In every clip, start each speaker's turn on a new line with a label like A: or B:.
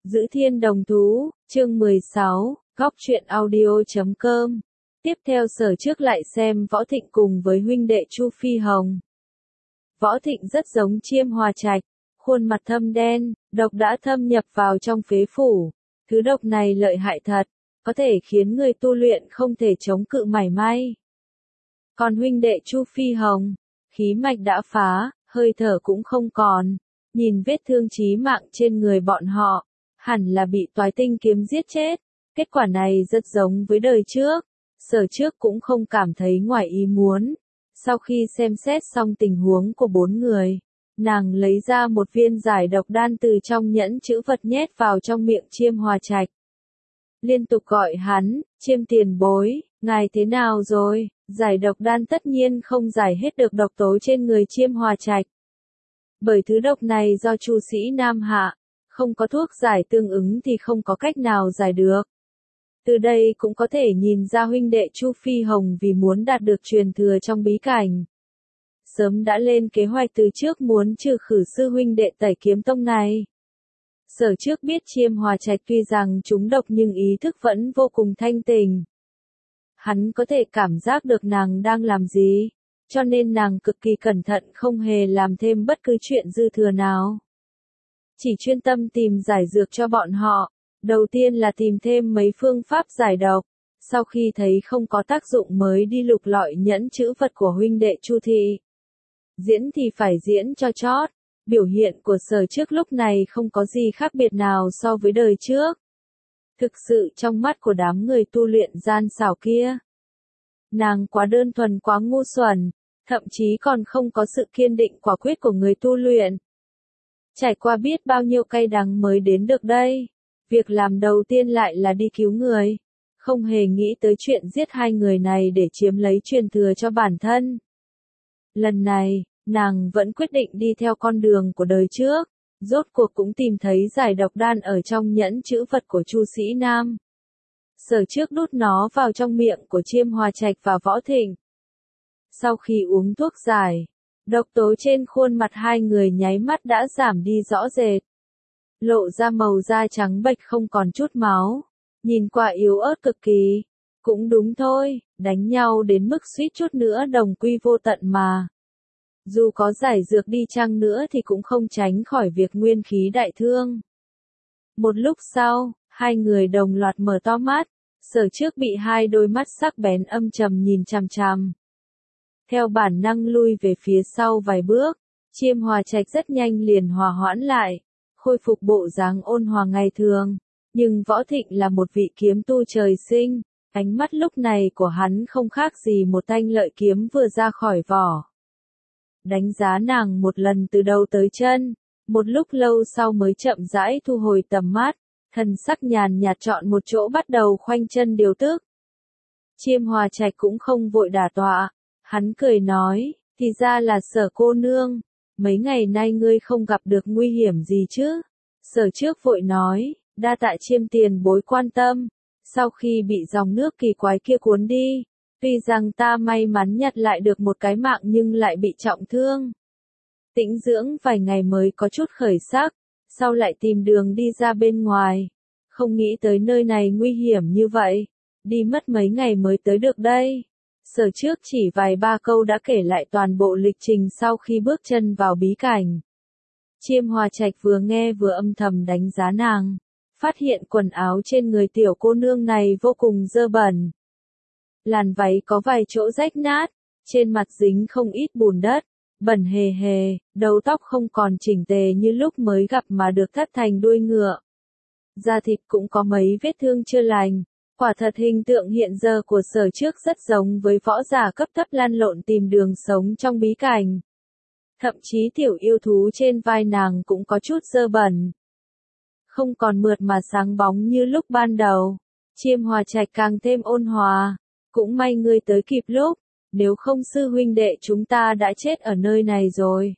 A: Giữ Thiên Đồng Thú, chương 16, góc truyện audio.com. Tiếp theo Sở Trước lại xem Võ Thịnh cùng với huynh đệ Chu Phi Hồng. Võ Thịnh rất giống Chiêm Hòa Trạch, khuôn mặt thâm đen, độc đã thâm nhập vào trong phế phủ. Thứ độc này lợi hại thật, có thể khiến người tu luyện không thể chống cự mảy may. Còn huynh đệ Chu Phi Hồng, khí mạch đã phá, hơi thở cũng không còn. Nhìn vết thương chí mạng trên người bọn họ, hẳn là bị Toái Tinh kiếm giết chết. Kết quả này rất giống với đời trước. Sở Trước cũng không cảm thấy ngoài ý muốn. Sau khi xem xét xong tình huống của bốn người, nàng lấy ra một viên giải độc đan từ trong nhẫn chữ vật nhét vào trong miệng Chiêm Hòa Trạch. Liên tục gọi hắn, Chiêm tiền bối, ngài thế nào rồi? Giải độc đan tất nhiên không giải hết được độc tố trên người Chiêm Hòa Trạch. Bởi thứ độc này do Chu sĩ Nam hạ, không có thuốc giải tương ứng thì không có cách nào giải được. Từ đây cũng có thể nhìn ra huynh đệ Chu Phi Hồng vì muốn đạt được truyền thừa trong bí cảnh. Sớm đã lên kế hoạch từ trước muốn trừ khử sư huynh đệ Tẩy Kiếm Tông này. Sở Trước biết Chiêm Hòa Trạch tuy rằng trúng độc nhưng ý thức vẫn vô cùng thanh tỉnh. Hắn có thể cảm giác được nàng đang làm gì, cho nên nàng cực kỳ cẩn thận không hề làm thêm bất cứ chuyện dư thừa nào. Chỉ chuyên tâm tìm giải dược cho bọn họ, đầu tiên là tìm thêm mấy phương pháp giải độc, sau khi thấy không có tác dụng mới đi lục lọi nhẫn chữ vật của huynh đệ Chu Thị. Diễn thì phải diễn cho chót, biểu hiện của Sở Trước lúc này không có gì khác biệt nào so với đời trước. Thực sự trong mắt của đám người tu luyện gian xảo kia, nàng quá đơn thuần quá ngu xuẩn, thậm chí còn không có sự kiên định quả quyết của người tu luyện. Trải qua biết bao nhiêu cay đắng mới đến được đây, việc làm đầu tiên lại là đi cứu người, không hề nghĩ tới chuyện giết hai người này để chiếm lấy truyền thừa cho bản thân. Lần này, nàng vẫn quyết định đi theo con đường của đời trước, rốt cuộc cũng tìm thấy giải độc đan ở trong nhẫn chữ vật của Chu sĩ Nam. Sở Trước đút nó vào trong miệng của Chiêm Hòa Trạch và Võ Thịnh. Sau khi uống thuốc giải, độc tố trên khuôn mặt hai người nháy mắt đã giảm đi rõ rệt. Lộ ra màu da trắng bệch không còn chút máu, nhìn qua yếu ớt cực kỳ. Cũng đúng thôi, đánh nhau đến mức suýt chút nữa đồng quy vô tận mà. Dù có giải dược đi chăng nữa thì cũng không tránh khỏi việc nguyên khí đại thương. Một lúc sau, hai người đồng loạt mở to mắt, Sở Trước bị hai đôi mắt sắc bén âm trầm nhìn chằm chằm. Theo bản năng lui về phía sau vài bước, Chiêm Hòa Trạch rất nhanh liền hòa hoãn lại, khôi phục bộ dáng ôn hòa ngày thường. Nhưng Võ Thịnh là một vị kiếm tu trời sinh, ánh mắt lúc này của hắn không khác gì một thanh lợi kiếm vừa ra khỏi vỏ. Đánh giá nàng một lần từ đầu tới chân, một lúc lâu sau mới chậm rãi thu hồi tầm mắt, thần sắc nhàn nhạt chọn một chỗ bắt đầu khoanh chân điều tức. Chiêm Hòa Trạch cũng không vội đả tọa, hắn cười nói, thì ra là Sở cô nương, mấy ngày nay ngươi không gặp được nguy hiểm gì chứ? Sở Trước vội nói, đa tạ Chiêm tiền bối quan tâm, sau khi bị dòng nước kỳ quái kia cuốn đi, tuy rằng ta may mắn nhặt lại được một cái mạng nhưng lại bị trọng thương. Tĩnh dưỡng vài ngày mới có chút khởi sắc, sau lại tìm đường đi ra bên ngoài. Không nghĩ tới nơi này nguy hiểm như vậy, đi mất mấy ngày mới tới được đây. Sở Trước chỉ vài ba câu đã kể lại toàn bộ lịch trình sau khi bước chân vào bí cảnh. Chiêm Hòa Trạch vừa nghe vừa âm thầm đánh giá nàng, phát hiện quần áo trên người tiểu cô nương này vô cùng dơ bẩn. Làn váy có vài chỗ rách nát, trên mặt dính không ít bùn đất, bẩn hề hề, đầu tóc không còn chỉnh tề như lúc mới gặp mà được thắt thành đuôi ngựa. Da thịt cũng có mấy vết thương chưa lành, quả thật hình tượng hiện giờ của Sở Trước rất giống với võ giả cấp thấp lăn lộn tìm đường sống trong bí cảnh. Thậm chí tiểu yêu thú trên vai nàng cũng có chút dơ bẩn. Không còn mượt mà sáng bóng như lúc ban đầu. Chiêm Hòa Trạch càng thêm ôn hòa. Cũng may ngươi tới kịp lúc, nếu không sư huynh đệ chúng ta đã chết ở nơi này rồi.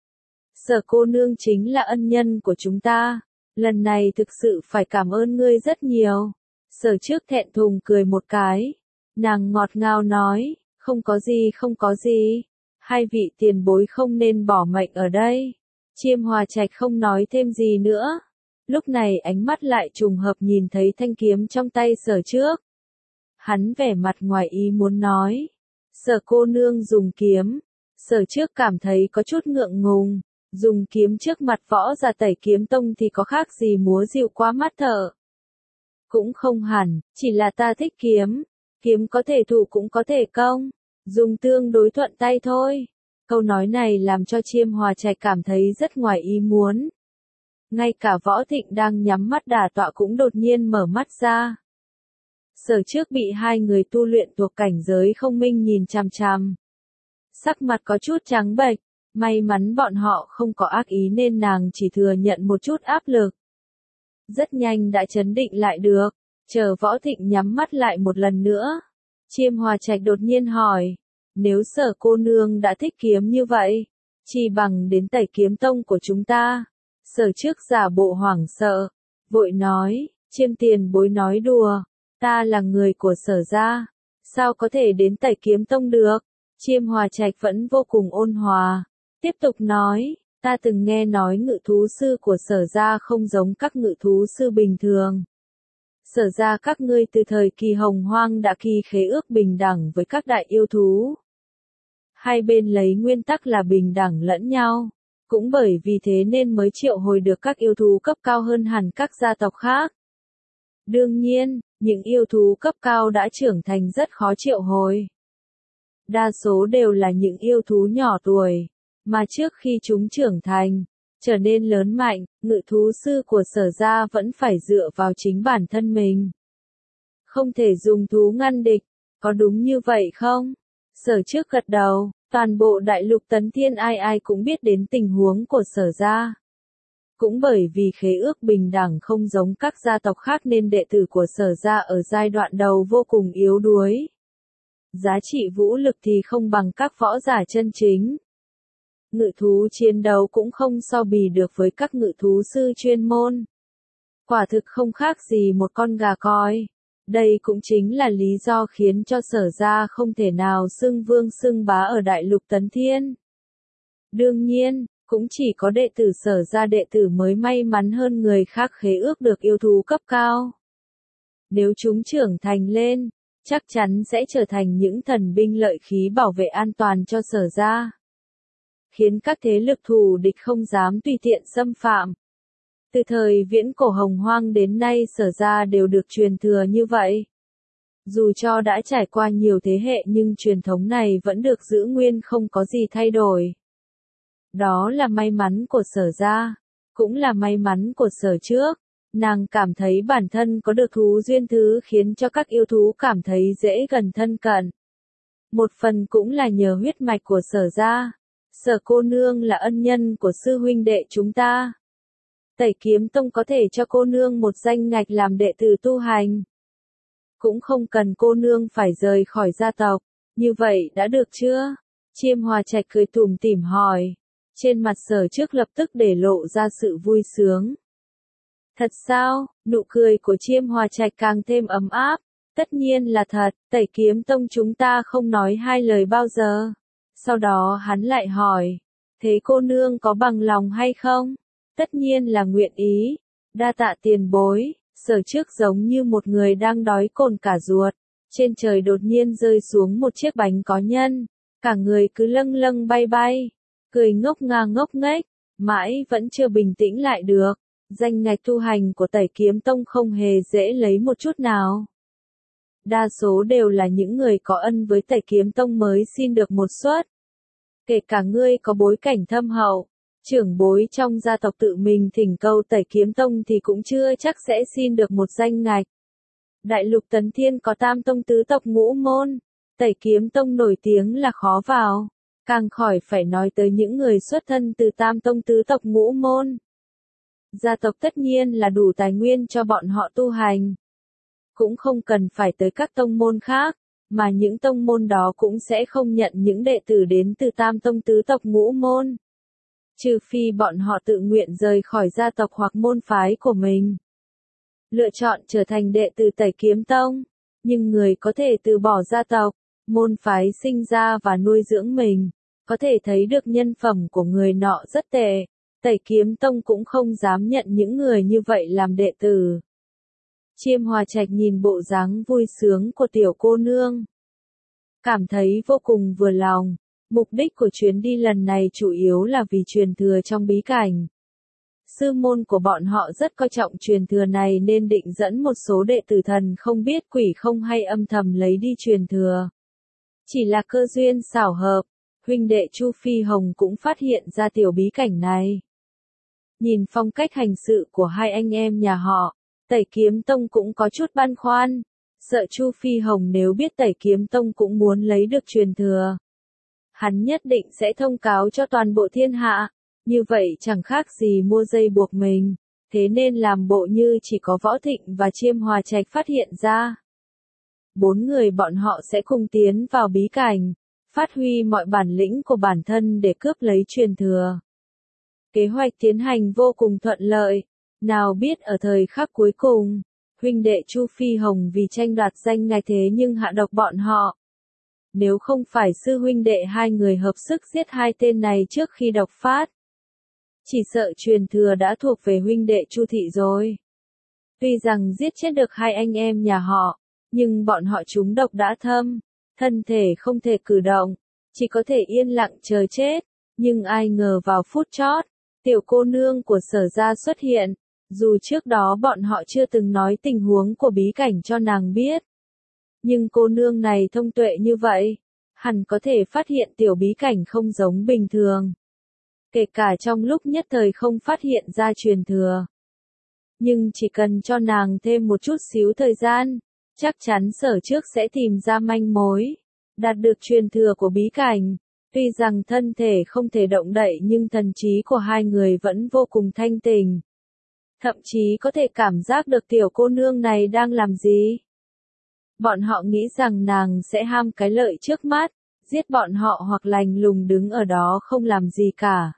A: Sở cô nương chính là ân nhân của chúng ta, lần này thực sự phải cảm ơn ngươi rất nhiều. Sở Trước thẹn thùng cười một cái, nàng ngọt ngào nói, không có gì, hai vị tiền bối không nên bỏ mệnh ở đây. Chiêm Hòa Trạch không nói thêm gì nữa, Lúc này ánh mắt lại trùng hợp nhìn thấy thanh kiếm trong tay Sở Trước. Hắn vẻ mặt ngoài ý muốn nói. Sở cô nương dùng kiếm. Sở Trước cảm thấy có chút ngượng ngùng. Dùng kiếm trước mặt Võ Giả Tẩy Kiếm Tông thì có khác gì múa rượu qua mắt thợ. Cũng không hẳn, chỉ là ta thích kiếm. Kiếm có thể thủ cũng có thể công. Dùng tương đối thuận tay thôi. Câu nói này làm cho Chiêm Hòa Trạch cảm thấy rất ngoài ý muốn. Ngay cả Võ Thịnh đang nhắm mắt đả tọa cũng đột nhiên mở mắt ra. Sở Trước bị hai người tu luyện thuộc cảnh giới không minh nhìn chằm chằm. Sắc mặt có chút trắng bệch, may mắn bọn họ không có ác ý nên nàng chỉ thừa nhận một chút áp lực. Rất nhanh đã trấn định lại được, chờ Võ Thịnh nhắm mắt lại một lần nữa. Chiêm Hòa Trạch đột nhiên hỏi, nếu Sở cô nương đã thích kiếm như vậy, chỉ bằng đến Tẩy Kiếm Tông của chúng ta. Sở Trước giả bộ hoảng sợ, vội nói, Chiêm tiền bối nói đùa, ta là người của Sở gia, sao có thể đến Tẩy Kiếm Tông được? Chiêm Hòa Trạch vẫn vô cùng ôn hòa, tiếp tục nói, ta từng nghe nói ngự thú sư của Sở gia không giống các ngự thú sư bình thường. Sở gia các ngươi từ thời kỳ Hồng Hoang đã ký khế ước bình đẳng với các đại yêu thú. Hai bên lấy nguyên tắc là bình đẳng lẫn nhau. Cũng bởi vì thế nên mới triệu hồi được các yêu thú cấp cao hơn hẳn các gia tộc khác. Đương nhiên, những yêu thú cấp cao đã trưởng thành rất khó triệu hồi. Đa số đều là những yêu thú nhỏ tuổi, mà trước khi chúng trưởng thành, trở nên lớn mạnh, ngự thú sư của Sở gia vẫn phải dựa vào chính bản thân mình. Không thể dùng thú ngăn địch, có đúng như vậy không? Sở Trước gật đầu. Toàn bộ đại lục Tấn Thiên ai ai cũng biết đến tình huống của Sở gia. Cũng bởi vì khế ước bình đẳng không giống các gia tộc khác nên đệ tử của Sở gia ở giai đoạn đầu vô cùng yếu đuối. Giá trị vũ lực thì không bằng các võ giả chân chính. Ngự thú chiến đấu cũng không so bì được với các ngự thú sư chuyên môn. Quả thực không khác gì một con gà coi. Đây cũng chính là lý do khiến cho Sở gia không thể nào xưng vương xưng bá ở đại lục Tấn Thiên. Đương nhiên, cũng chỉ có đệ tử Sở gia đệ tử mới may mắn hơn người khác khế ước được yêu thú cấp cao. Nếu chúng trưởng thành lên, chắc chắn sẽ trở thành những thần binh lợi khí bảo vệ an toàn cho Sở gia. Khiến các thế lực thù địch không dám tùy tiện xâm phạm. Từ thời viễn cổ Hồng Hoang đến nay Sở gia đều được truyền thừa như vậy. Dù cho đã trải qua nhiều thế hệ nhưng truyền thống này vẫn được giữ nguyên không có gì thay đổi. Đó là may mắn của Sở gia, cũng là may mắn của Sở Trước. Nàng cảm thấy bản thân có được thú duyên thứ khiến cho các yêu thú cảm thấy dễ gần thân cận. Một phần cũng là nhờ huyết mạch của Sở gia. Sở cô nương là ân nhân của sư huynh đệ chúng ta. Tẩy Kiếm Tông có thể cho cô nương một danh ngạch làm đệ tử tu hành. Cũng không cần cô nương phải rời khỏi gia tộc, như vậy đã được chưa? Chiêm Hòa Trạch cười tủm tỉm hỏi. Trên mặt Sở Trước lập tức để lộ ra sự vui sướng. Thật sao? Nụ cười của Chiêm Hòa Trạch càng thêm ấm áp. Tất nhiên là thật, Tẩy Kiếm Tông chúng ta không nói hai lời bao giờ. Sau đó hắn lại hỏi. Thế cô nương có bằng lòng hay không? Tất nhiên là nguyện ý. Đa tạ tiền bối. Sở Trước giống như một người đang đói cồn cả ruột. Trên trời đột nhiên rơi xuống một chiếc bánh có nhân. Cả người cứ lâng lâng bay bay. Cười ngốc ngà ngốc nghếch. Mãi vẫn chưa bình tĩnh lại được. Danh ngạch tu hành của Tẩy Kiếm Tông không hề dễ lấy một chút nào. Đa số đều là những người có ân với Tẩy Kiếm Tông mới xin được một suất. Kể cả ngươi có bối cảnh thâm hậu, trưởng bối trong gia tộc tự mình thỉnh cầu Tẩy Kiếm Tông thì cũng chưa chắc sẽ xin được một danh ngạch. Đại lục Tấn Thiên có tam tông tứ tộc ngũ môn, Tẩy Kiếm Tông nổi tiếng là khó vào, càng khỏi phải nói tới những người xuất thân từ tam tông tứ tộc ngũ môn. Gia tộc tất nhiên là đủ tài nguyên cho bọn họ tu hành. Cũng không cần phải tới các tông môn khác, mà những tông môn đó cũng sẽ không nhận những đệ tử đến từ tam tông tứ tộc ngũ môn. Trừ phi bọn họ tự nguyện rời khỏi gia tộc hoặc môn phái của mình. Lựa chọn trở thành đệ tử Tẩy Kiếm Tông, nhưng người có thể từ bỏ gia tộc, môn phái sinh ra và nuôi dưỡng mình, có thể thấy được nhân phẩm của người nọ rất tệ. Tẩy Kiếm Tông cũng không dám nhận những người như vậy làm đệ tử. Chiêm Hòa Trạch nhìn bộ dáng vui sướng của tiểu cô nương, cảm thấy vô cùng vừa lòng. Mục đích của chuyến đi lần này chủ yếu là vì truyền thừa trong bí cảnh. Sư môn của bọn họ rất coi trọng truyền thừa này nên định dẫn một số đệ tử thần không biết quỷ không hay âm thầm lấy đi truyền thừa. Chỉ là cơ duyên xảo hợp, huynh đệ Chu Phi Hồng cũng phát hiện ra tiểu bí cảnh này. Nhìn phong cách hành sự của hai anh em nhà họ, Tẩy Kiếm Tông cũng có chút băn khoăn, sợ Chu Phi Hồng nếu biết Tẩy Kiếm Tông cũng muốn lấy được truyền thừa, hắn nhất định sẽ thông cáo cho toàn bộ thiên hạ, như vậy chẳng khác gì mua dây buộc mình, thế nên làm bộ như chỉ có Võ Thịnh và Chiêm Hòa Trạch phát hiện ra. 4 người bọn họ sẽ cùng tiến vào bí cảnh, phát huy mọi bản lĩnh của bản thân để cướp lấy truyền thừa. Kế hoạch tiến hành vô cùng thuận lợi, nào biết ở thời khắc cuối cùng, huynh đệ Chu Phi Hồng vì tranh đoạt danh ngạch thế nhưng hạ độc bọn họ. Nếu không phải sư huynh đệ hai người hợp sức giết hai tên này trước khi độc phát, chỉ sợ truyền thừa đã thuộc về huynh đệ Chu thị rồi. Tuy rằng giết chết được hai anh em nhà họ, nhưng bọn họ trúng độc đã thâm, thân thể không thể cử động, chỉ có thể yên lặng chờ chết. Nhưng ai ngờ vào phút chót, tiểu cô nương của Sở gia xuất hiện, dù trước đó bọn họ chưa từng nói tình huống của bí cảnh cho nàng biết. Nhưng cô nương này thông tuệ như vậy, hẳn có thể phát hiện tiểu bí cảnh không giống bình thường. Kể cả trong lúc nhất thời không phát hiện ra truyền thừa. Nhưng chỉ cần cho nàng thêm một chút xíu thời gian, chắc chắn Sở trước sẽ tìm ra manh mối, đạt được truyền thừa của bí cảnh. Tuy rằng thân thể không thể động đậy nhưng thần trí của hai người vẫn vô cùng thanh tỉnh. Thậm chí có thể cảm giác được tiểu cô nương này đang làm gì. Bọn họ nghĩ rằng nàng sẽ ham cái lợi trước mắt, giết bọn họ hoặc lạnh lùng đứng ở đó không làm gì cả.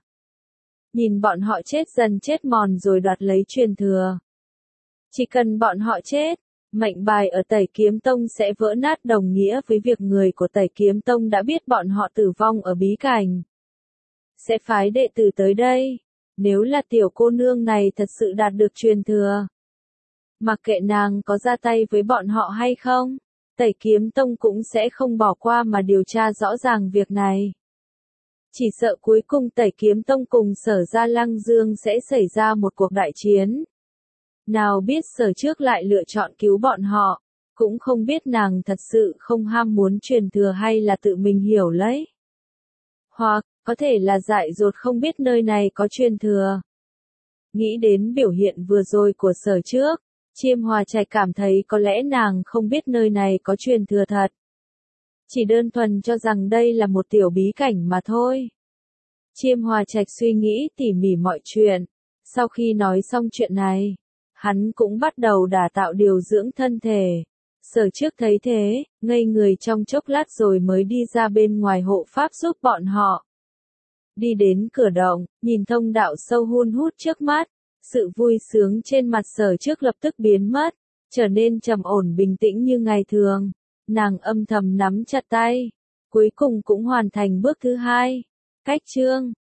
A: Nhìn bọn họ chết dần chết mòn rồi đoạt lấy truyền thừa. Chỉ cần bọn họ chết, mệnh bài ở Tẩy Kiếm Tông sẽ vỡ nát, đồng nghĩa với việc người của Tẩy Kiếm Tông đã biết bọn họ tử vong ở bí cảnh, sẽ phái đệ tử tới đây. Nếu là tiểu cô nương này thật sự đạt được truyền thừa, mặc kệ nàng có ra tay với bọn họ hay không, Tẩy Kiếm Tông cũng sẽ không bỏ qua mà điều tra rõ ràng việc này. Chỉ sợ cuối cùng Tẩy Kiếm Tông cùng Sở gia Lăng Dương sẽ xảy ra một cuộc đại chiến. Nào biết Sở trước lại lựa chọn cứu bọn họ, cũng không biết nàng thật sự không ham muốn truyền thừa hay là tự mình hiểu lấy. Hoặc, có thể là dại dột không biết nơi này có truyền thừa. Nghĩ đến biểu hiện vừa rồi của Sở trước, Chiêm Hòa Trạch cảm thấy có lẽ nàng không biết nơi này có truyền thừa thật. Chỉ đơn thuần cho rằng đây là một tiểu bí cảnh mà thôi. Chiêm Hòa Trạch suy nghĩ tỉ mỉ mọi chuyện. Sau khi nói xong chuyện này, hắn cũng bắt đầu đả tạo điều dưỡng thân thể. Sở trước thấy thế, ngây người trong chốc lát rồi mới đi ra bên ngoài hộ pháp giúp bọn họ. Đi đến cửa động, nhìn thông đạo sâu hun hút trước mắt, sự vui sướng trên mặt Sở trước lập tức biến mất, trở nên trầm ổn bình tĩnh như ngày thường. Nàng âm thầm nắm chặt tay, cuối cùng cũng hoàn thành bước thứ 2. Cách chương